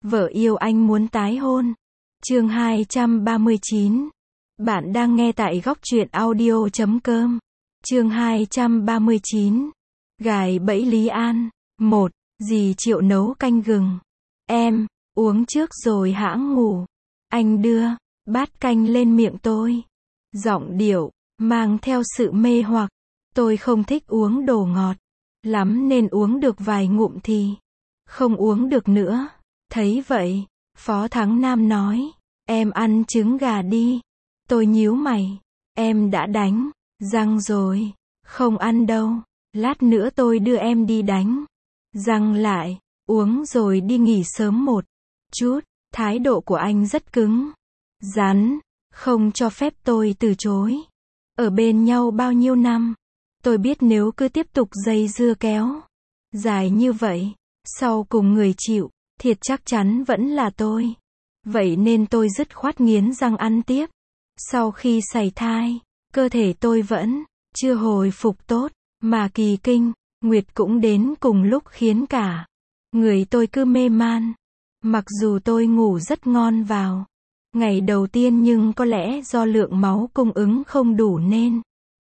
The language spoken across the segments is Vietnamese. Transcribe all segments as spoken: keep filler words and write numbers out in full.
Vợ yêu anh muốn tái hôn. Chương hai trăm ba mươi chín. Bạn đang nghe tại góc truyện audio chấm com. Chương hai trăm ba mươi chín. Gài bẫy Lý An. một. Dì Triệu nấu canh gừng. Em, uống trước rồi hãng ngủ. Anh đưa bát canh lên miệng tôi. Giọng điệu mang theo sự mê hoặc. Tôi không thích uống đồ ngọt lắm nên uống được vài ngụm thì không uống được nữa. Thấy vậy, Phó Thắng Nam nói, em ăn trứng gà đi. Tôi nhíu mày, em đã đánh răng rồi. Không ăn đâu, lát nữa tôi đưa em đi đánh răng lại, uống rồi đi nghỉ sớm một chút. Thái độ của anh rất cứng rắn, không cho phép tôi từ chối. Ở bên nhau bao nhiêu năm, tôi biết nếu cứ tiếp tục dây dưa kéo dài như vậy, sau cùng người chịu thiệt chắc chắn vẫn là tôi. Vậy nên tôi dứt khoát nghiến răng ăn tiếp. Sau khi sảy thai, cơ thể tôi vẫn chưa hồi phục tốt, mà kỳ kinh, nguyệt cũng đến cùng lúc khiến cả người tôi cứ mê man. Mặc dù tôi ngủ rất ngon vào ngày đầu tiên nhưng có lẽ do lượng máu cung ứng không đủ nên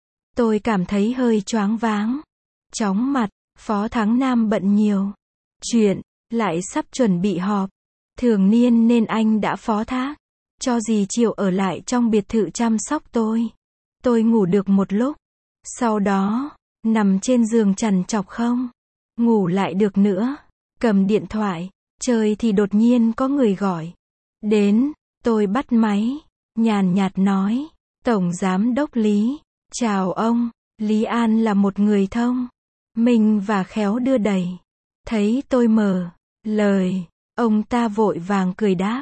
tôi cảm thấy hơi choáng váng, chóng mặt. Phó Thắng Nam bận nhiều chuyện, lại sắp chuẩn bị họp thường niên nên anh đã phó thác cho dì Triệu ở lại trong biệt thự chăm sóc tôi. Tôi ngủ được một lúc, sau đó nằm trên giường trằn trọc không ngủ lại được nữa. Cầm điện thoại chơi thì đột nhiên có người gọi đến. Tôi bắt máy, nhàn nhạt nói, Tổng Giám đốc Lý, chào ông. Lý An là một người thông minh và khéo đưa đẩy. Thấy tôi mở lời, ông ta vội vàng cười đáp,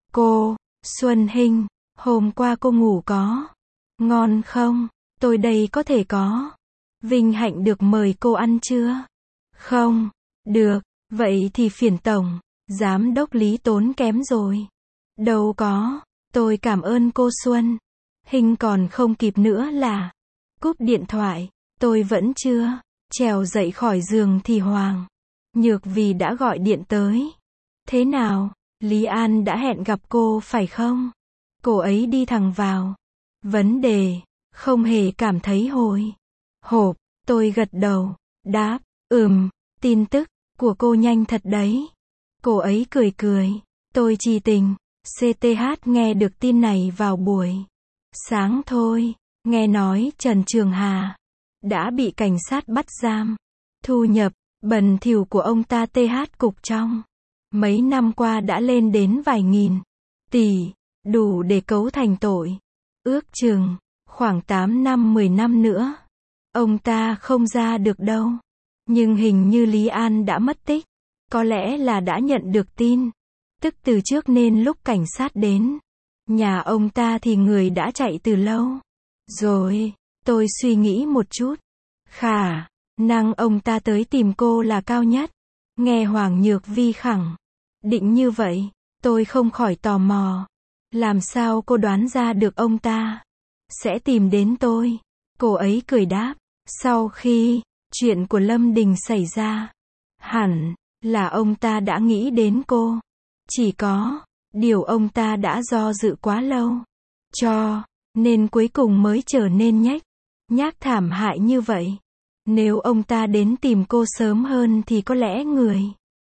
cô Xuân Hinh, hôm qua cô ngủ có ngon không? Tôi đây có thể có vinh hạnh được mời cô ăn chưa? Không được, vậy thì phiền Tổng Giám đốc Lý tốn kém rồi. Đâu có, tôi cảm ơn cô Xuân Hinh còn không kịp nữa là cúp điện thoại. Tôi vẫn chưa trèo dậy khỏi giường thì Hoàng Nhược Vì đã gọi điện tới. Thế nào, Lý An đã hẹn gặp cô phải không? Cô ấy đi thẳng vào vấn đề, không hề cảm thấy hồi hộp. Tôi gật đầu, đáp, ừm, tin tức của cô nhanh thật đấy. Cô ấy cười cười. Tôi chỉ tình xê tê hát nghe được tin này vào buổi sáng thôi. Nghe nói Trần Trường Hà đã bị cảnh sát bắt giam. Thu nhập bẩn thỉu của ông ta tê hát cục trong mấy năm qua đã lên đến vài nghìn tỷ, đủ để cấu thành tội. Ước chừng khoảng tám năm mười năm nữa ông ta không ra được đâu. Nhưng hình như Lý An đã mất tích. Có lẽ là đã nhận được tin tức từ trước nên lúc cảnh sát đến nhà ông ta thì người đã chạy từ lâu rồi. Tôi suy nghĩ một chút, khả năng ông ta tới tìm cô là cao nhất. Nghe Hoàng Nhược Vi khẳng định như vậy, tôi không khỏi tò mò. Làm sao cô đoán ra được ông ta sẽ tìm đến tôi? Cô ấy cười đáp, sau khi chuyện của Lâm Đình xảy ra, hẳn là ông ta đã nghĩ đến cô. Chỉ có điều ông ta đã do dự quá lâu, cho nên cuối cùng mới trở nên nhếch nhác thảm hại như vậy. Nếu ông ta đến tìm cô sớm hơn thì có lẽ người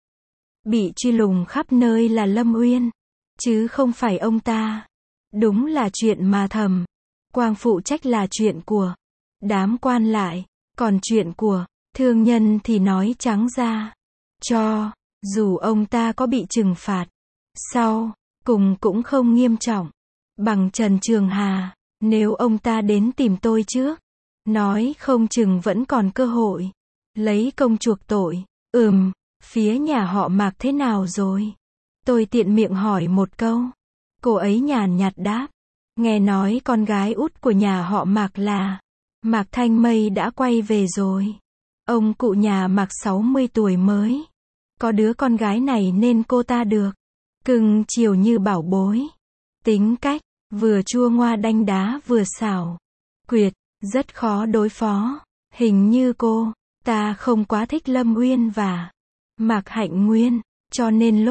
bị truy lùng khắp nơi là Lâm Uyên, chứ không phải ông ta. Đúng là chuyện mà Thẩm Quang phụ trách là chuyện của đám quan lại, còn chuyện của thương nhân thì nói trắng ra, cho dù ông ta có bị trừng phạt sau cùng cũng không nghiêm trọng bằng Trần Trường Hà. Nếu ông ta đến tìm tôi trước, nói không chừng vẫn còn cơ hội lấy công chuộc tội. Ừm, phía nhà họ Mạc thế nào rồi? Tôi tiện miệng hỏi một câu. Cô ấy nhàn nhạt đáp, nghe nói con gái út của nhà họ Mạc là Mạc Thanh Mây đã quay về rồi. Ông cụ nhà Mạc sáu mươi tuổi mới có đứa con gái này nên cô ta được cưng chiều như bảo bối. Tính cách vừa chua ngoa đanh đá vừa xảo quyệt, rất khó đối phó. Hình như cô ta không quá thích Lâm Uyên và Mạc Hạnh Nguyên, cho nên lúc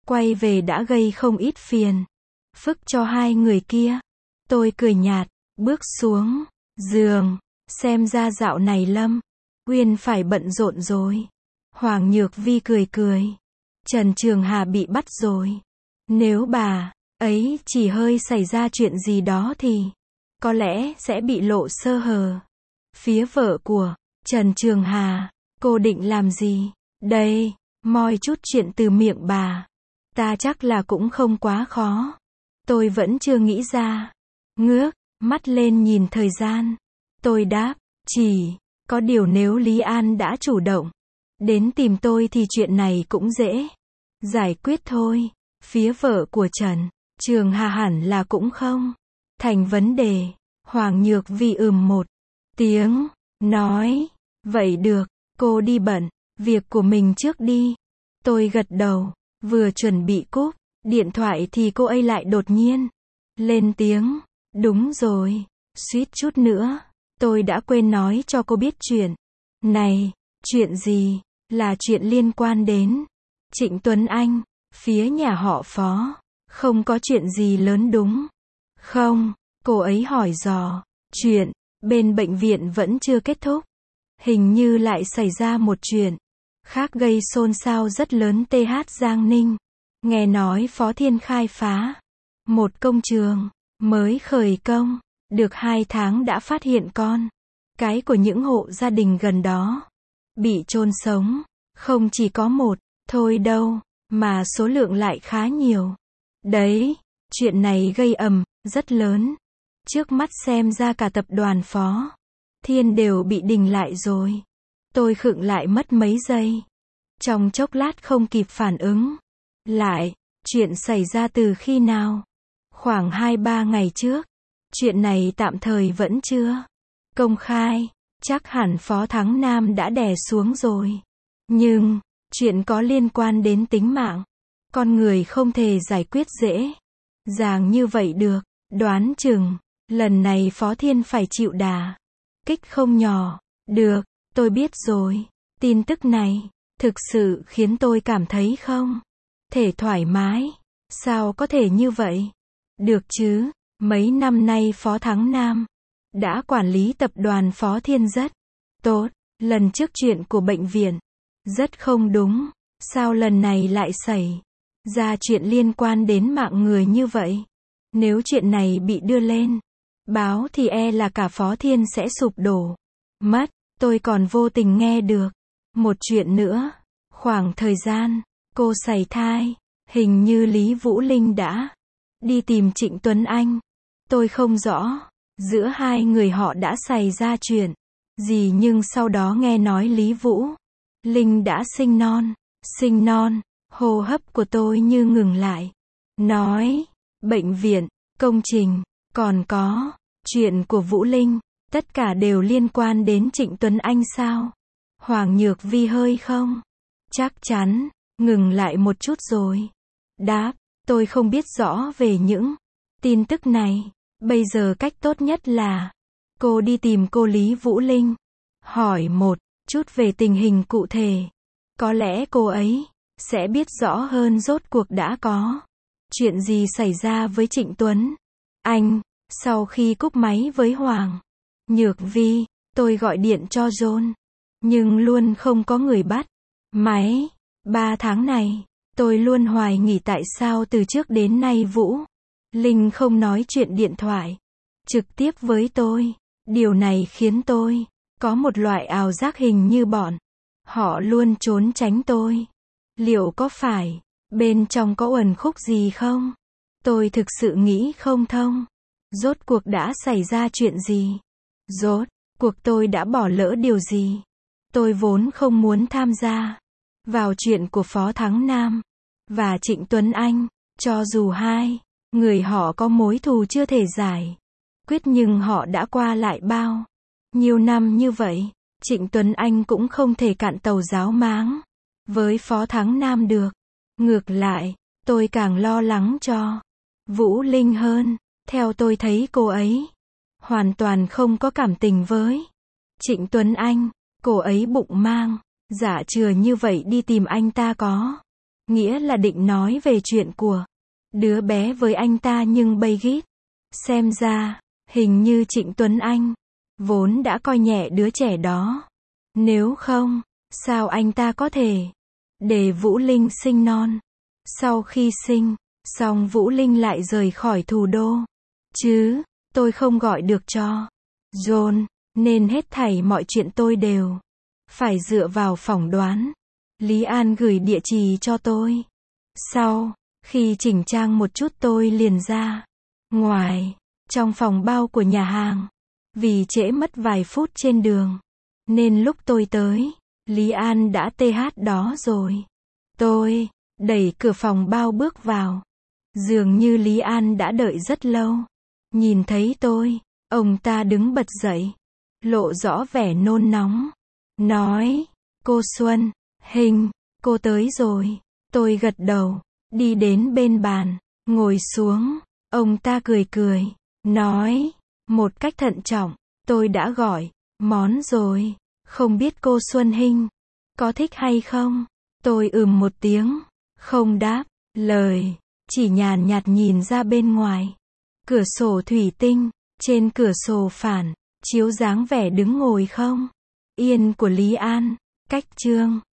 quay về đã gây không ít phiền phức cho hai người kia. Tôi cười nhạt, bước xuống giường, xem ra dạo này Lâm Uyên phải bận rộn rồi. Hoàng Nhược Vi cười cười, Trần Trường Hà bị bắt rồi. Nếu bà ấy chỉ hơi xảy ra chuyện gì đó thì có lẽ sẽ bị lộ sơ hở. Phía vợ của Trần Trường Hà, cô định làm gì? Đây, moi chút chuyện từ miệng bà ta chắc là cũng không quá khó. Tôi vẫn chưa nghĩ ra. Ngước mắt lên nhìn thời gian. Tôi đáp, chỉ có điều nếu Lý An đã chủ động đến tìm tôi thì chuyện này cũng dễ giải quyết thôi. Phía vợ của Trần Trường Hà hẳn là cũng không thành vấn đề. Hoàng Nhược Vi ừm một tiếng, nói, vậy được, cô đi bận việc của mình trước đi. Tôi gật đầu, vừa chuẩn bị cúp điện thoại thì cô ấy lại đột nhiên lên tiếng, đúng rồi, suýt chút nữa tôi đã quên nói cho cô biết chuyện này. Chuyện gì? Là chuyện liên quan đến Trịnh Tuấn Anh, phía nhà họ Phó. Không có chuyện gì lớn đúng không? Cô ấy hỏi dò. Chuyện bên bệnh viện vẫn chưa kết thúc. Hình như lại xảy ra một chuyện khác gây xôn xao rất lớn. tê hát Giang Ninh nghe nói Phó Thiên khai phá một công trường mới khởi công được hai tháng đã phát hiện con cái của những hộ gia đình gần đó bị chôn sống. Không chỉ có một thôi đâu, mà số lượng lại khá nhiều. Đấy, chuyện này gây ầm rất lớn. Trước mắt xem ra cả tập đoàn Phó Thiên đều bị đình lại rồi. Tôi khựng lại mất mấy giây. Trong chốc lát không kịp phản ứng lại. Chuyện xảy ra từ khi nào? Khoảng hai ba ngày trước. Chuyện này tạm thời vẫn chưa công khai. Chắc hẳn Phó Thắng Nam đã đè xuống rồi. Nhưng, chuyện có liên quan đến tính mạng con người không thể giải quyết dễ dàng như vậy được. Đoán chừng lần này Phó Thiên phải chịu đà kích không nhỏ. Được, tôi biết rồi. Tin tức này thực sự khiến tôi cảm thấy không thể thoải mái. Sao có thể như vậy? Được chứ, mấy năm nay Phó Thắng Nam đã quản lý tập đoàn Phó Thiên rất tốt. Lần trước chuyện của bệnh viện rất không đúng. Sao lần này lại xảy ra chuyện liên quan đến mạng người như vậy? Nếu chuyện này bị đưa lên báo thì e là cả Phó Thiên sẽ sụp đổ mất. Tôi còn vô tình nghe được một chuyện nữa. Khoảng thời gian cô sảy thai, hình như Lý Vũ Linh đã đi tìm Trịnh Tuấn Anh. Tôi không rõ giữa hai người họ đã xảy ra chuyện gì, nhưng sau đó nghe nói Lý Vũ Linh đã sinh non. Sinh non, hô hấp của tôi như ngừng lại. Nói, bệnh viện, công trình, còn có chuyện của Vũ Linh, tất cả đều liên quan đến Trịnh Tuấn Anh sao? Hoàng Nhược Vi hơi không chắc chắn, ngừng lại một chút rồi đáp, tôi không biết rõ về những tin tức này. Bây giờ cách tốt nhất là cô đi tìm cô Lý Vũ Linh, hỏi một chút về tình hình cụ thể. Có lẽ cô ấy sẽ biết rõ hơn rốt cuộc đã có chuyện gì xảy ra với Trịnh Tuấn Anh. Sau khi cúp máy với Hoàng Nhược Vi, tôi gọi điện cho John, nhưng luôn không có người bắt máy. Ba tháng này, tôi luôn hoài nghi tại sao từ trước đến nay Vũ Linh không nói chuyện điện thoại trực tiếp với tôi. Điều này khiến tôi có một loại ảo giác hình như bọn họ luôn trốn tránh tôi. Liệu có phải bên trong có uẩn khúc gì không? Tôi thực sự nghĩ không thông. Rốt cuộc đã xảy ra chuyện gì? Rốt cuộc tôi đã bỏ lỡ điều gì? Tôi vốn không muốn tham gia vào chuyện của Phó Thắng Nam và Trịnh Tuấn Anh, cho dù hai người họ có mối thù chưa thể giải quyết, nhưng họ đã qua lại bao nhiêu năm như vậy. Trịnh Tuấn Anh cũng không thể cạn tàu giáo máng với Phó Thắng Nam được. Ngược lại, tôi càng lo lắng cho Vũ Linh hơn. Theo tôi thấy cô ấy hoàn toàn không có cảm tình với Trịnh Tuấn Anh. Cô ấy bụng mang dạ chừa như vậy đi tìm anh ta có Nghĩa là định nói về chuyện của đứa bé với anh ta nhưng bây gít. Xem ra, hình như Trịnh Tuấn Anh vốn đã coi nhẹ đứa trẻ đó. Nếu không, sao anh ta có thể để Vũ Linh sinh non? Sau khi sinh xong Vũ Linh lại rời khỏi thủ đô. Chứ, tôi không gọi được cho John, nên hết thảy mọi chuyện tôi đều phải dựa vào phỏng đoán. Lý An gửi địa chỉ cho tôi. Sau khi chỉnh trang một chút tôi liền ra ngoài, trong phòng bao của nhà hàng. Vì trễ mất vài phút trên đường, nên lúc tôi tới, Lý An đã tê hát đó rồi. Tôi đẩy cửa phòng bao bước vào. Dường như Lý An đã đợi rất lâu. Nhìn thấy tôi, ông ta đứng bật dậy, lộ rõ vẻ nôn nóng. Nói, cô Xuân, Hình, cô tới rồi. Tôi gật đầu, đi đến bên bàn, ngồi xuống. Ông ta cười cười, nói, một cách thận trọng, tôi đã gọi món rồi, không biết cô Xuân Hinh có thích hay không? Tôi ừm một tiếng, không đáp lời, chỉ nhàn nhạt nhìn ra bên ngoài. Cửa sổ thủy tinh, trên cửa sổ phản chiếu dáng vẻ đứng ngồi không yên của Lý An. Cách chương